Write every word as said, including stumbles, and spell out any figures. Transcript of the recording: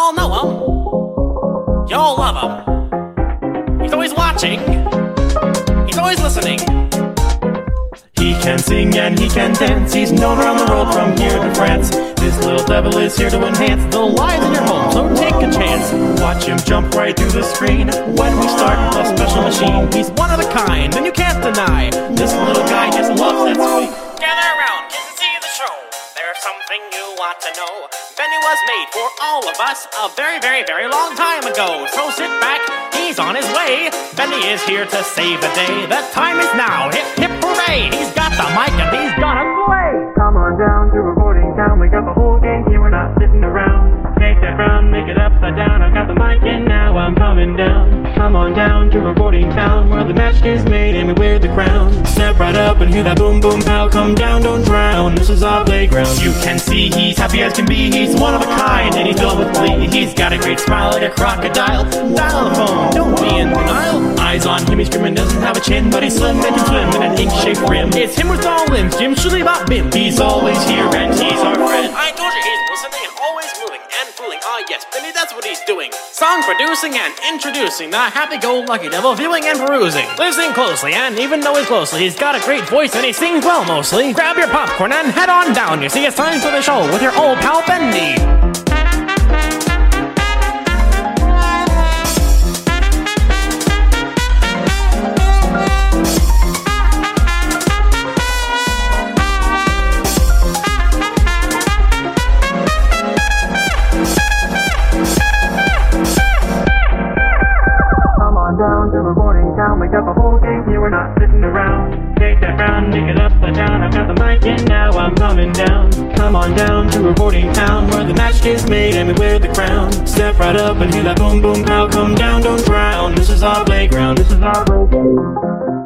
all know him. You all love him. He's always watching. He's always listening. He can sing and he can dance. He's known around the world from here to France. This little devil is here to enhance the lives in your home, so take a chance. Watch him jump right through the screen when we start a special machine. He's one of a kind, and you can't deny this little guy just loves that sweet. Gather around, get to see the show. There's something you want to know. Benny was made for all of us a very, very, very long time ago. So sit back, he's on his way. Benny is here to save the day. The time is now, hip, hip, hooray. He's got the mic and he's gonna play. Come on down to Recording Town. We got the whole game here, we're not sitting around. Take that round, make it upside down. I've got the mic and now I'm coming down. Come on down to Recording Town, where the match is made and we wear the crown. Step right up and hear that boom boom pow. Come down, don't drown, this is our playground. You can see he's happy as can be. He's one of a kind and he's filled with glee. He's got a great smile like a crocodile. Dial the phone, don't be in denial. Eyes on him, he's grim and doesn't have a chin, but he's slim and can swim in an ink-shaped rim. It's him with all limbs, Jim Shirley Bop Bim. He's always here and he's our friend. I told you he's listening and always moving and fooling. Ah yes, Benny, that's what he's doing. Song producing and introducing the happy-go-lucky devil, viewing and perusing. Listening closely, and even though he's closely, he's got a great voice and he sings well mostly. Grab your popcorn and head on down. You see, it's time for the show with your old pal Bendy. Down to Recording Town, we got the whole game here, we're not sitting around. Take that round, make it upside down. I've got the mic and now I'm coming down. Come on down to Recording Town, where the match is made and we wear the crown. Step right up and hear that boom boom pow. Come down, don't drown, this is our playground, this is our playground.